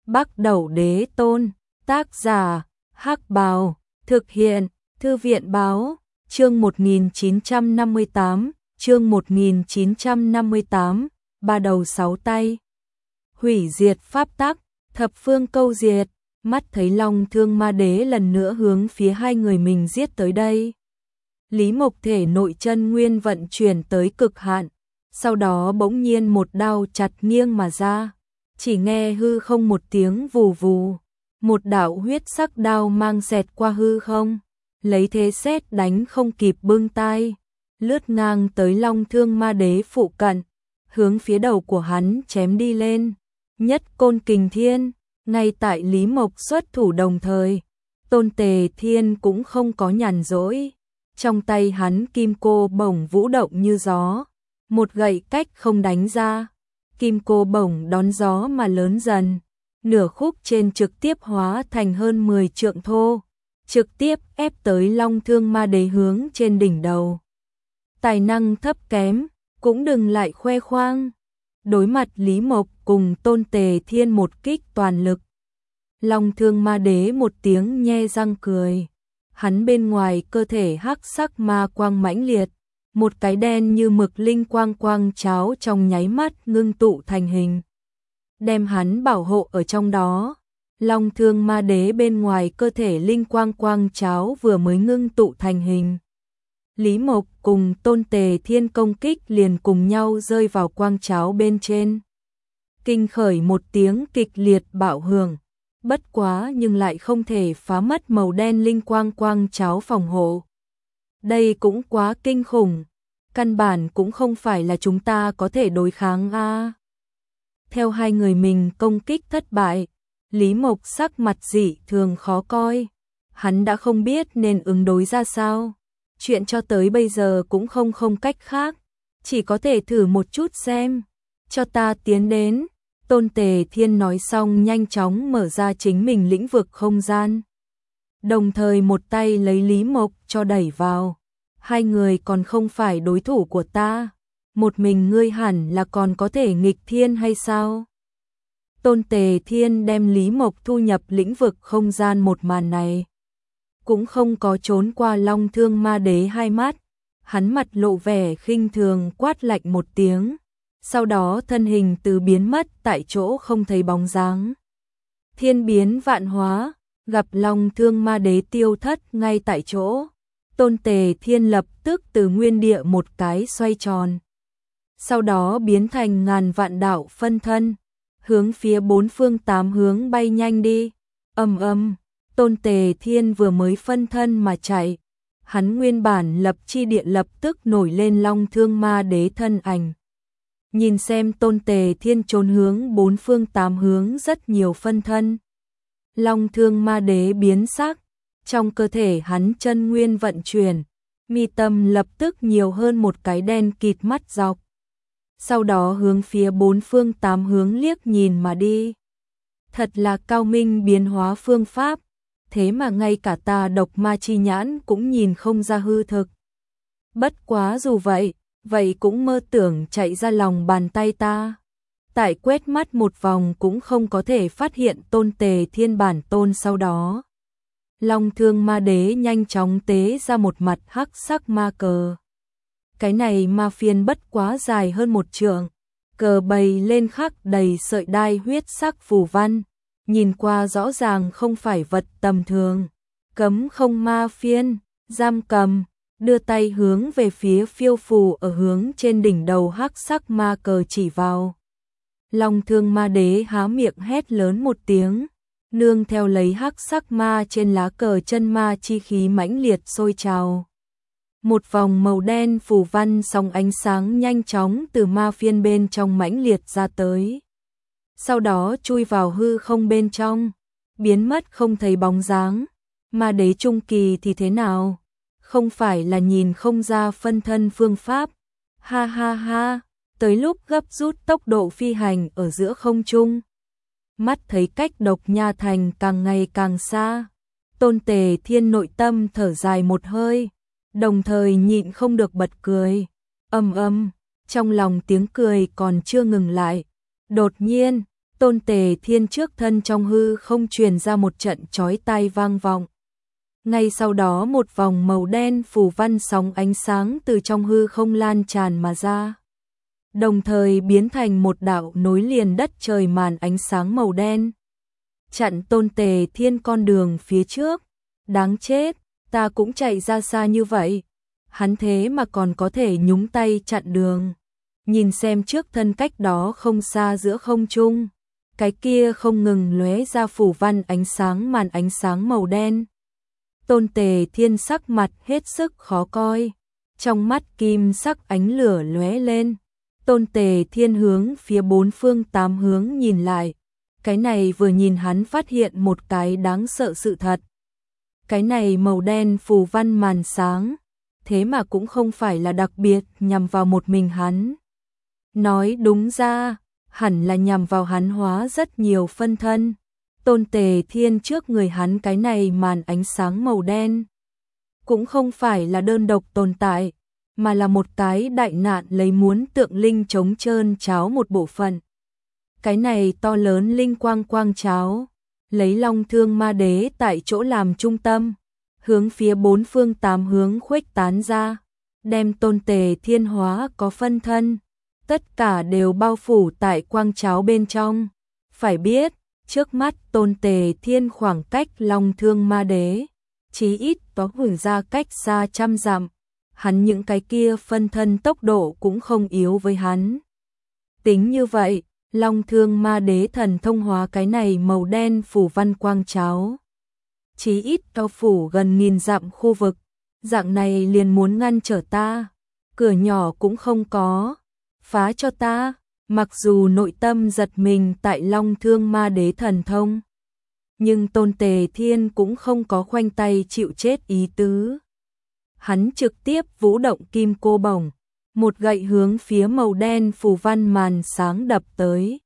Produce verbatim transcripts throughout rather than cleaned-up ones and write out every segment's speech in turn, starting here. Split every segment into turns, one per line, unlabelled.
Bắc Đẩu Đế Tôn, tác giả, Hắc Bào, thực hiện, Thư viện báo, chương một nghìn chín trăm năm mươi tám, chương một nghìn chín trăm năm mươi tám, ba đầu sáu tay. Hủy diệt pháp tắc, thập phương câu diệt, mắt thấy Long Thương Ma Đế lần nữa hướng phía hai người mình giết tới đây. Lý Mộc thể nội chân nguyên vận chuyển tới cực hạn, sau đó bỗng nhiên một đao chặt nghiêng mà ra, chỉ nghe hư không một tiếng vù vù, một đạo huyết sắc đao mang xẹt qua hư không, lấy thế sét đánh không kịp bưng tai, lướt ngang tới Long Thương Ma Đế phụ cận, hướng phía đầu của hắn chém đi lên. Nhất Côn Kình Thiên, ngay tại Lý Mộc xuất thủ đồng thời, Tôn Tề Thiên cũng không có nhàn rỗi, trong tay hắn kim cô bổng vũ động như gió, một gậy cách không đánh ra, kim cô bổng đón gió mà lớn dần, nửa khúc trên trực tiếp hóa thành hơn mười trượng thô, trực tiếp ép tới Long Thương Ma Đế hướng trên đỉnh đầu. Tài năng thấp kém, cũng đừng lại khoe khoang. Đối mặt Lý Mộc cùng Tôn Tề Thiên một kích toàn lực, Long Thương Ma Đế một tiếng nhe răng cười, hắn bên ngoài cơ thể hắc sắc ma quang mãnh liệt, một cái đen như mực linh quang quang cháo trong nháy mắt ngưng tụ thành hình, đem hắn bảo hộ ở trong đó. Long Thương Ma Đế bên ngoài cơ thể linh quang quang cháo vừa mới ngưng tụ thành hình, Lý Mộc cùng Tôn Tề Thiên công kích liền cùng nhau rơi vào quang cháo bên trên. Kinh khởi một tiếng kịch liệt bạo hưởng, bất quá nhưng lại không thể phá mất màu đen linh quang quang cháo phòng hộ. Đây cũng quá kinh khủng, căn bản cũng không phải là chúng ta có thể đối kháng a. À. Theo hai người mình công kích thất bại, Lý Mộc sắc mặt dị thường khó coi, hắn đã không biết nên ứng đối ra sao. Chuyện cho tới bây giờ cũng không không cách khác, chỉ có thể thử một chút xem, cho ta tiến đến. Tôn Tề Thiên nói xong nhanh chóng mở ra chính mình lĩnh vực không gian, đồng thời một tay lấy Lý Mộc cho đẩy vào. Hai người còn không phải đối thủ của ta, một mình ngươi hẳn là còn có thể nghịch thiên hay sao? Tôn Tề Thiên đem Lý Mộc thu nhập lĩnh vực không gian, một màn này cũng không có trốn qua Long Thương Ma Đế hai mắt, hắn mặt lộ vẻ khinh thường quát lạnh một tiếng, sau đó thân hình từ biến mất tại chỗ không thấy bóng dáng. Thiên biến vạn hóa, gặp Long Thương Ma Đế tiêu thất ngay tại chỗ, Tôn Tề Thiên lập tức từ nguyên địa một cái xoay tròn, sau đó biến thành ngàn vạn đạo phân thân, hướng phía bốn phương tám hướng bay nhanh đi. Ầm ầm, Tôn Tề Thiên vừa mới phân thân mà chạy, hắn nguyên bản lập chi điện lập tức nổi lên Long Thương Ma Đế thân ảnh. Nhìn xem Tôn Tề Thiên trốn hướng bốn phương tám hướng rất nhiều phân thân, Long Thương Ma Đế biến sắc, trong cơ thể hắn chân nguyên vận chuyển, mi tâm lập tức nhiều hơn một cái đen kịt mắt dọc, sau đó hướng phía bốn phương tám hướng liếc nhìn mà đi. Thật là cao minh biến hóa phương pháp, thế mà ngay cả ta độc ma chi nhãn cũng nhìn không ra hư thực. Bất quá dù vậy, vậy cũng mơ tưởng chạy ra lòng bàn tay ta. Tại quét mắt một vòng cũng không có thể phát hiện Tôn Tề Thiên bản tôn. Sau đó Long Thương Ma Đế nhanh chóng tế ra một mặt hắc sắc ma cờ. Cái này ma phiên bất quá dài hơn một trượng, cờ bày lên khắc đầy sợi đai huyết sắc phù văn, nhìn qua rõ ràng không phải vật tầm thường. Cấm không ma phiên, giam cầm, đưa tay hướng về phía phiêu phù ở hướng trên đỉnh đầu hắc sắc ma cờ chỉ vào. Long Thương Ma Đế há miệng hét lớn một tiếng, nương theo lấy hắc sắc ma trên lá cờ chân ma chi khí mãnh liệt sôi trào. Một vòng màu đen phù văn sóng ánh sáng nhanh chóng từ ma phiên bên trong mãnh liệt ra tới, sau đó chui vào hư không bên trong, biến mất không thấy bóng dáng. Ma Đế trung kỳ thì thế nào? Không phải là nhìn không ra phân thân phương pháp. Ha ha ha, tới lúc gấp rút tốc độ phi hành ở giữa không trung, mắt thấy cách Độc Nha Thành càng ngày càng xa, Tôn Tề Thiên nội tâm thở dài một hơi, đồng thời nhịn không được bật cười. Ầm ầm, trong lòng tiếng cười còn chưa ngừng lại, đột nhiên Tôn Tề Thiên trước thân trong hư không truyền ra một trận chói tai vang vọng. Ngay sau đó một vòng màu đen phù văn sóng ánh sáng từ trong hư không lan tràn mà ra. Đồng thời biến thành một đạo nối liền đất trời màn ánh sáng màu đen. Chặn Tôn Tề Thiên con đường phía trước. Đáng chết, ta cũng chạy ra xa như vậy. Hắn thế mà còn có thể nhúng tay chặn đường. Nhìn xem trước thân cách đó không xa giữa không trung. Cái kia không ngừng lóe ra phủ văn ánh sáng màn ánh sáng màu đen. Tôn Tề Thiên sắc mặt hết sức khó coi. Trong mắt kim sắc ánh lửa lóe lên. Tôn Tề Thiên hướng phía bốn phương tám hướng nhìn lại. Cái này vừa nhìn hắn phát hiện một cái đáng sợ sự thật. Cái này màu đen phù văn màn sáng. Thế mà cũng không phải là đặc biệt nhằm vào một mình hắn. Nói đúng ra, hẳn là nhằm vào hắn hóa rất nhiều phân thân. Tôn Tề Thiên trước người hắn cái này màn ánh sáng màu đen. Cũng không phải là đơn độc tồn tại, mà là một cái đại nạn lấy muốn tượng linh chống trơn cháo một bộ phận. Cái này to lớn linh quang quang cháo, lấy Long Thương Ma Đế tại chỗ làm trung tâm, hướng phía bốn phương tám hướng khuếch tán ra, đem Tôn Tề Thiên hóa có phân thân, tất cả đều bao phủ tại quang cháo bên trong. Phải biết, trước mắt Tôn Tề Thiên khoảng cách Long Thương Ma Đế, chí ít có hưởng ra cách xa trăm dặm, hắn những cái kia phân thân tốc độ cũng không yếu với hắn. Tính như vậy, Long Thương Ma Đế thần thông hóa cái này màu đen phủ văn quang cháo. Chí ít cao phủ gần nghìn dặm khu vực, dạng này liền muốn ngăn trở ta, cửa nhỏ cũng không có, phá cho ta. Mặc dù nội tâm giật mình tại Long Thương Ma Đế thần thông, nhưng Tôn Tề Thiên cũng không có khoanh tay chịu chết ý tứ. Hắn trực tiếp vũ động kim cô bổng, một gậy hướng phía màu đen phù văn màn sáng đập tới.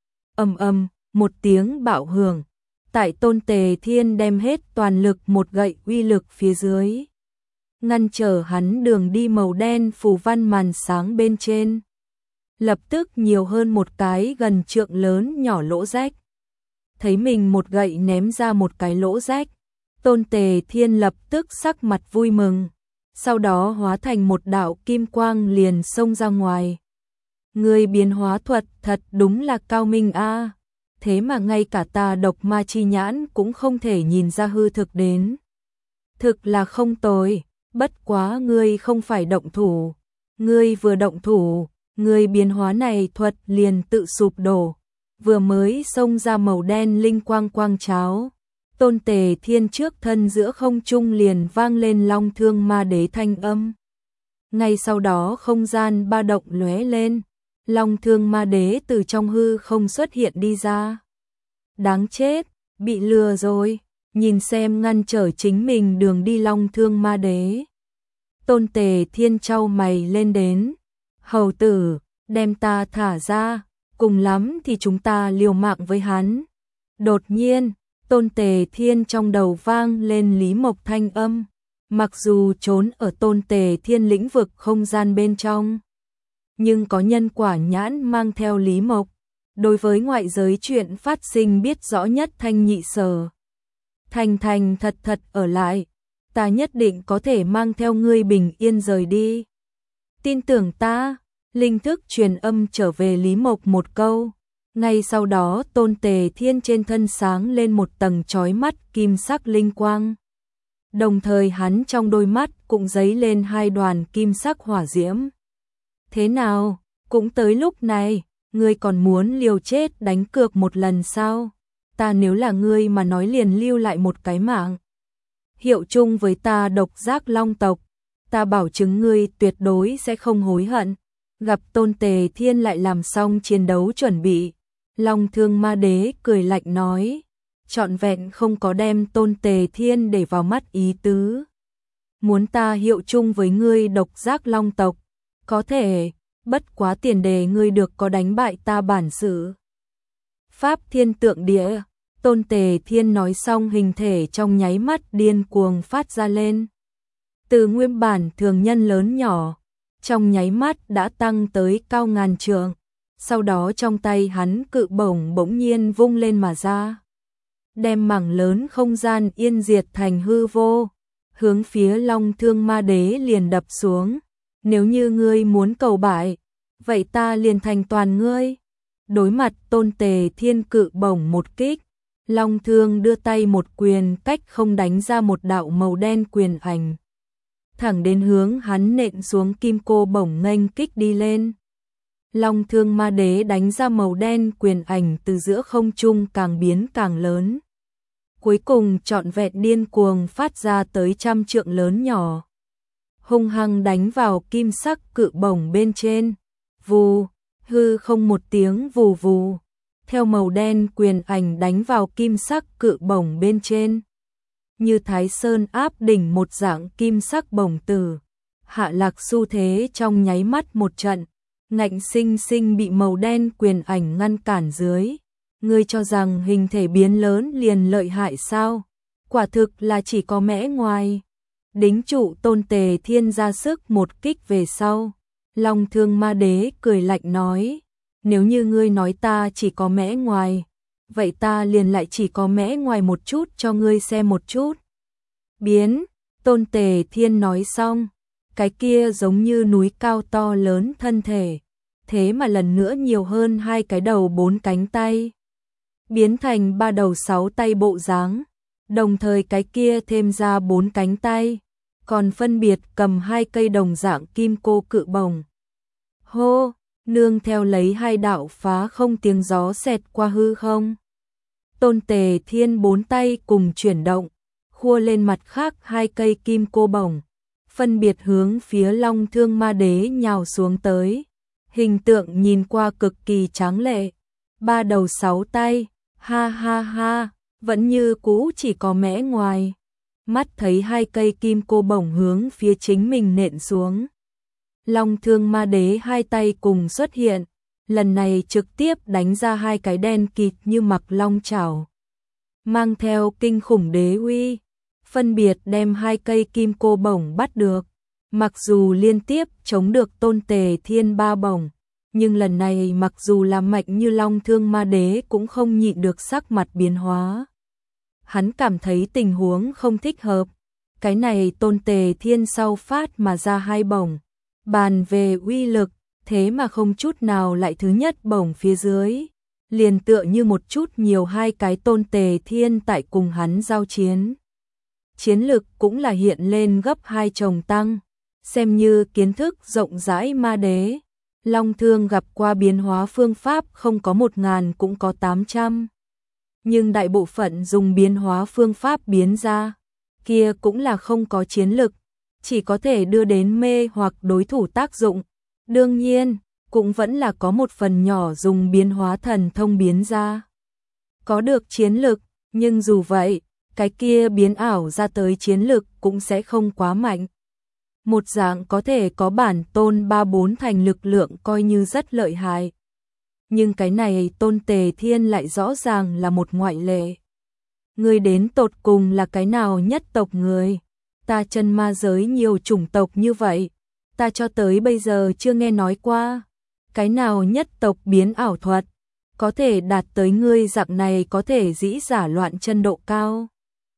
Ầm ầm, một tiếng bạo hưởng, tại Tôn Tề Thiên đem hết toàn lực một gậy uy lực phía dưới, ngăn trở hắn đường đi màu đen phù văn màn sáng bên trên. Lập tức nhiều hơn một cái gần trượng lớn nhỏ lỗ rách. Thấy mình một gậy ném ra một cái lỗ rách, Tôn Tề Thiên lập tức sắc mặt vui mừng, sau đó hóa thành một đạo kim quang liền xông ra ngoài. Người biến hóa thuật thật đúng là cao minh a, thế mà ngay cả ta độc ma chi nhãn cũng không thể nhìn ra hư thực đến. Thực là không tồi, bất quá ngươi không phải động thủ, ngươi vừa động thủ, người biến hóa này thuật liền tự sụp đổ, vừa mới xông ra màu đen linh quang quang cháo. Tôn Tề Thiên trước thân giữa không trung liền vang lên Long Thương Ma Đế thanh âm. Ngay sau đó không gian ba động lóe lên, Long Thương Ma Đế từ trong hư không xuất hiện đi ra. Đáng chết, bị lừa rồi, nhìn xem ngăn trở chính mình đường đi Long Thương Ma Đế. Tôn Tề Thiên chau mày lên đến. Hầu tử, đem ta thả ra, cùng lắm thì chúng ta liều mạng với hắn. Đột nhiên, Tôn Tề Thiên trong đầu vang lên Lý Mộc thanh âm. Mặc dù trốn ở Tôn Tề Thiên lĩnh vực không gian bên trong, nhưng có nhân quả nhãn mang theo Lý Mộc, đối với ngoại giới chuyện phát sinh biết rõ nhất thanh nhị sở. Thành thành thật thật ở lại, ta nhất định có thể mang theo ngươi bình yên rời đi. Tin tưởng ta. Linh thức truyền âm trở về Lý Mộc một câu. Ngay sau đó Tôn Tề Thiên trên thân sáng lên một tầng chói mắt kim sắc linh quang. Đồng thời hắn trong đôi mắt cũng giấy lên hai đoàn kim sắc hỏa diễm. Thế nào, cũng tới lúc này, ngươi còn muốn liều chết đánh cược một lần sao? Ta nếu là ngươi mà nói liền lưu lại một cái mạng. Hiệu chung với ta độc giác long tộc, ta bảo chứng ngươi tuyệt đối sẽ không hối hận. Gặp Tôn Tề Thiên lại làm xong chiến đấu chuẩn bị, Long Thương Ma Đế cười lạnh nói, trọn vẹn không có đem Tôn Tề Thiên để vào mắt ý tứ. Muốn ta hiệu chung với ngươi độc giác long tộc, có thể, bất quá tiền đề ngươi được có đánh bại ta bản sự. Pháp Thiên Tượng Địa, Tôn Tề Thiên nói xong hình thể trong nháy mắt điên cuồng phát ra lên. Từ nguyên bản thường nhân lớn nhỏ, trong nháy mắt đã tăng tới cao ngàn trượng, Sau đó trong tay hắn cự bổng bỗng nhiên vung lên mà ra, đem mảng lớn không gian yên diệt thành hư vô, hướng phía Long Thương Ma Đế liền đập xuống. Nếu như ngươi muốn cầu bại, vậy ta liền thành toàn ngươi. Đối mặt Tôn Tề Thiên cự bổng một kích, Long Thương đưa tay một quyền cách không đánh ra một đạo màu đen quyền ảnh, thẳng đến hướng hắn nện xuống kim cô bổng nghênh kích đi lên. Long Thương Ma Đế đánh ra màu đen quyền ảnh từ giữa không trung càng biến càng lớn, cuối cùng trọn vẹn điên cuồng phát ra tới trăm trượng lớn nhỏ, hung hăng đánh vào kim sắc cự bổng bên trên. Vù, hư không một tiếng vù vù, theo màu đen quyền ảnh đánh vào kim sắc cự bổng bên trên, như Thái Sơn áp đỉnh một dạng kim sắc bổng tử, hạ lạc xu thế trong nháy mắt một trận, ngạnh sinh sinh bị màu đen quyền ảnh ngăn cản dưới. Ngươi cho rằng hình thể biến lớn liền lợi hại sao? Quả thực là chỉ có mẽ ngoài. Đính trụ Tôn Tề Thiên ra sức một kích về sau, Long Thương Ma Đế cười lạnh nói, nếu như ngươi nói ta chỉ có mẽ ngoài, vậy ta liền lại chỉ có mẽ ngoài một chút cho ngươi xem một chút. Biến, Tôn Tề Thiên nói xong, cái kia giống như núi cao to lớn thân thể, thế mà lần nữa nhiều hơn hai cái đầu bốn cánh tay, biến thành ba đầu sáu tay bộ dáng, đồng thời cái kia thêm ra bốn cánh tay, còn phân biệt cầm hai cây đồng dạng kim cô cự bổng. Hô, nương theo lấy hai đạo phá không tiếng gió xẹt qua hư không. Tôn Tề Thiên bốn tay cùng chuyển động, khua lên mặt khác hai cây kim cô bổng, phân biệt hướng phía Long Thương Ma Đế nhào xuống tới. Hình tượng nhìn qua cực kỳ tráng lệ, ba đầu sáu tay, ha ha ha, vẫn như cũ chỉ có mẽ ngoài. Mắt thấy hai cây kim cô bổng hướng phía chính mình nện xuống, Long Thương Ma Đế hai tay cùng xuất hiện, lần này trực tiếp đánh ra hai cái đen kịt như mặc long chảo, mang theo kinh khủng đế uy, phân biệt đem hai cây kim cô bổng bắt được. Mặc dù liên tiếp chống được Tôn Tề Thiên ba bổng, nhưng lần này mặc dù là mạnh như Long Thương Ma Đế cũng không nhịn được sắc mặt biến hóa. Hắn cảm thấy tình huống không thích hợp, cái này Tôn Tề Thiên sau phát mà ra hai bổng, bàn về uy lực, thế mà không chút nào lại thứ nhất bổng phía dưới, liền tựa như một chút nhiều hai cái Tôn Tề Thiên tại cùng hắn giao chiến. Chiến lực cũng là hiện lên gấp hai chồng tăng, xem như kiến thức rộng rãi ma đế. Long Thương gặp qua biến hóa phương pháp không có một ngàn cũng có tám trăm. Nhưng đại bộ phận dùng biến hóa phương pháp biến ra, kia cũng là không có chiến lực, chỉ có thể đưa đến mê hoặc đối thủ tác dụng. Đương nhiên, cũng vẫn là có một phần nhỏ dùng biến hóa thần thông biến ra, có được chiến lực, nhưng dù vậy, cái kia biến ảo ra tới chiến lực cũng sẽ không quá mạnh. Một dạng có thể có bản tôn ba bốn thành lực lượng coi như rất lợi hại. Nhưng cái này Tôn Tề Thiên lại rõ ràng là một ngoại lệ. Người đến tột cùng là cái nào nhất tộc người? Ta chân ma giới nhiều chủng tộc như vậy, ta cho tới bây giờ chưa nghe nói qua. Cái nào nhất tộc biến ảo thuật, có thể đạt tới ngươi dạng này có thể dĩ giả loạn chân độ cao.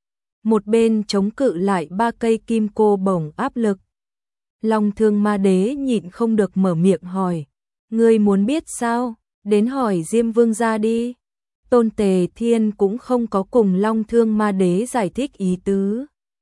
Một bên chống cự lại ba cây kim cô bổng áp lực. Long Thương Ma Đế nhịn không được mở miệng hỏi, ngươi muốn biết sao, đến hỏi Diêm Vương gia đi. Tôn Tề Thiên cũng không có cùng Long Thương Ma Đế giải thích ý tứ.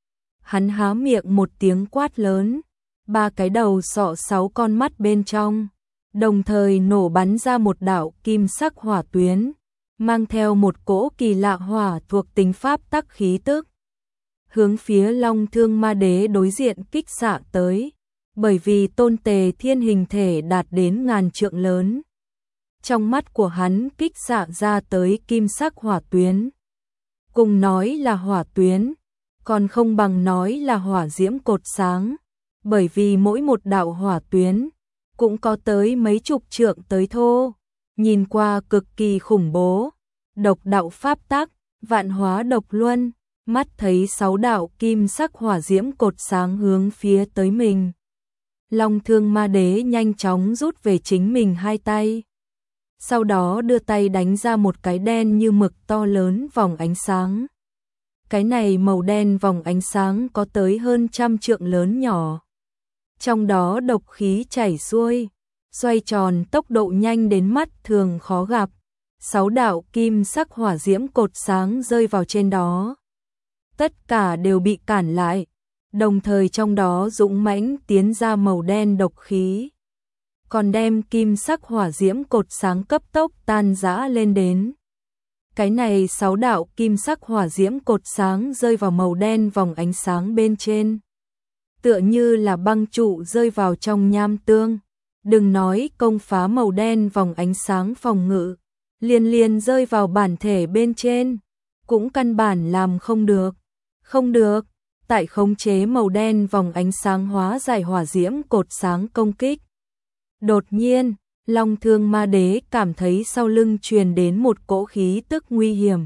Hắn há miệng một tiếng quát lớn, ba cái đầu sọ sáu con mắt bên trong, đồng thời nổ bắn ra một đạo kim sắc hỏa tuyến, mang theo một cỗ kỳ lạ hỏa thuộc tính pháp tắc khí tức, hướng phía Long Thương Ma Đế đối diện kích xạ tới. Bởi vì Tôn Tề Thiên hình thể đạt đến ngàn trượng lớn, trong mắt của hắn kích xạ ra tới kim sắc hỏa tuyến. Cùng nói là hỏa tuyến, còn không bằng nói là hỏa diễm cột sáng, bởi vì mỗi một đạo hỏa tuyến cũng có tới mấy chục trượng tới thô, nhìn qua cực kỳ khủng bố. Độc đạo pháp tắc, vạn hóa độc luân, mắt thấy sáu đạo kim sắc hỏa diễm cột sáng hướng phía tới mình. Long Thương Ma Đế nhanh chóng rút về chính mình hai tay. sau đó đưa tay đánh ra một cái đen như mực to lớn vòng ánh sáng. Cái này màu đen vòng ánh sáng có tới hơn trăm trượng lớn nhỏ. Trong đó độc khí chảy xuôi, xoay tròn tốc độ nhanh đến mắt thường khó gặp. Sáu đạo kim sắc hỏa diễm cột sáng rơi vào trên đó. Tất cả đều bị cản lại, đồng thời trong đó dũng mãnh tiến ra màu đen độc khí. Còn đem kim sắc hỏa diễm cột sáng cấp tốc tan rã lên đến. Cái này sáu đạo kim sắc hỏa diễm cột sáng rơi vào màu đen vòng ánh sáng bên trên. Tựa như là băng trụ rơi vào trong nham tương. Đừng nói công phá màu đen vòng ánh sáng phòng ngự, liền liền rơi vào bản thể bên trên, cũng căn bản làm không được. Không được, tại khống chế màu đen vòng ánh sáng hóa giải hỏa diễm cột sáng công kích. Đột nhiên, Long Thương Ma Đế cảm thấy sau lưng truyền đến một cỗ khí tức nguy hiểm.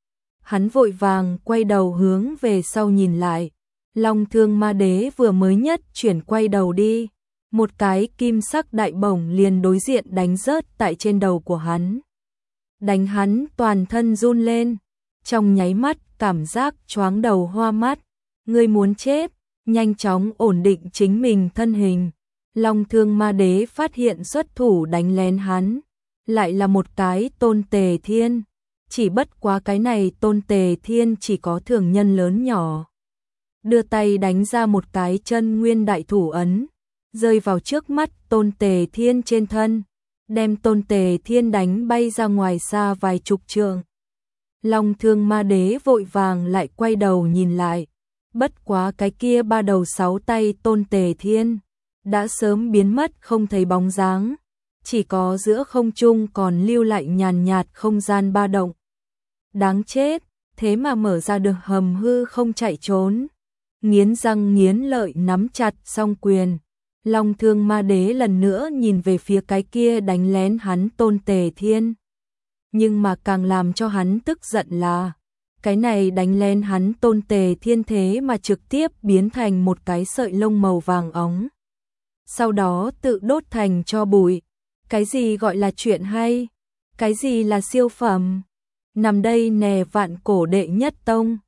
Hắn vội vàng quay đầu hướng về sau nhìn lại. Long Thương Ma Đế vừa mới nhất chuyển quay đầu đi, một cái kim sắc đại bổng liền đối diện đánh rớt tại trên đầu của hắn. Đánh hắn toàn thân run lên, trong nháy mắt cảm giác choáng đầu hoa mắt. Ngươi muốn chết, nhanh chóng ổn định chính mình thân hình. Long Thương Ma Đế phát hiện xuất thủ đánh lén hắn, lại là một cái Tôn Tề Thiên. Chỉ bất quá cái này Tôn Tề Thiên chỉ có thường nhân lớn nhỏ. Đưa tay đánh ra một cái chân nguyên đại thủ ấn, rơi vào trước mắt Tôn Tề Thiên trên thân, đem Tôn Tề Thiên đánh bay ra ngoài xa vài chục trượng. Long Thương Ma Đế vội vàng lại quay đầu nhìn lại, bất quá cái kia ba đầu sáu tay Tôn Tề Thiên đã sớm biến mất không thấy bóng dáng, chỉ có giữa không trung còn lưu lại nhàn nhạt không gian ba động. Đáng chết, thế mà mở ra được hầm hư không chạy trốn. Nghiến răng nghiến lợi nắm chặt song quyền, Long Thương Ma Đế lần nữa nhìn về phía cái kia đánh lén hắn Tôn Tề Thiên. Nhưng mà càng làm cho hắn tức giận là, cái này đánh lén hắn Tôn Tề Thiên thế mà trực tiếp biến thành một cái sợi lông màu vàng óng. Sau đó tự đốt thành tro bụi. Cái gì gọi là chuyện hay? Cái gì là siêu phẩm? Nằm đây nè vạn cổ đệ nhất tông.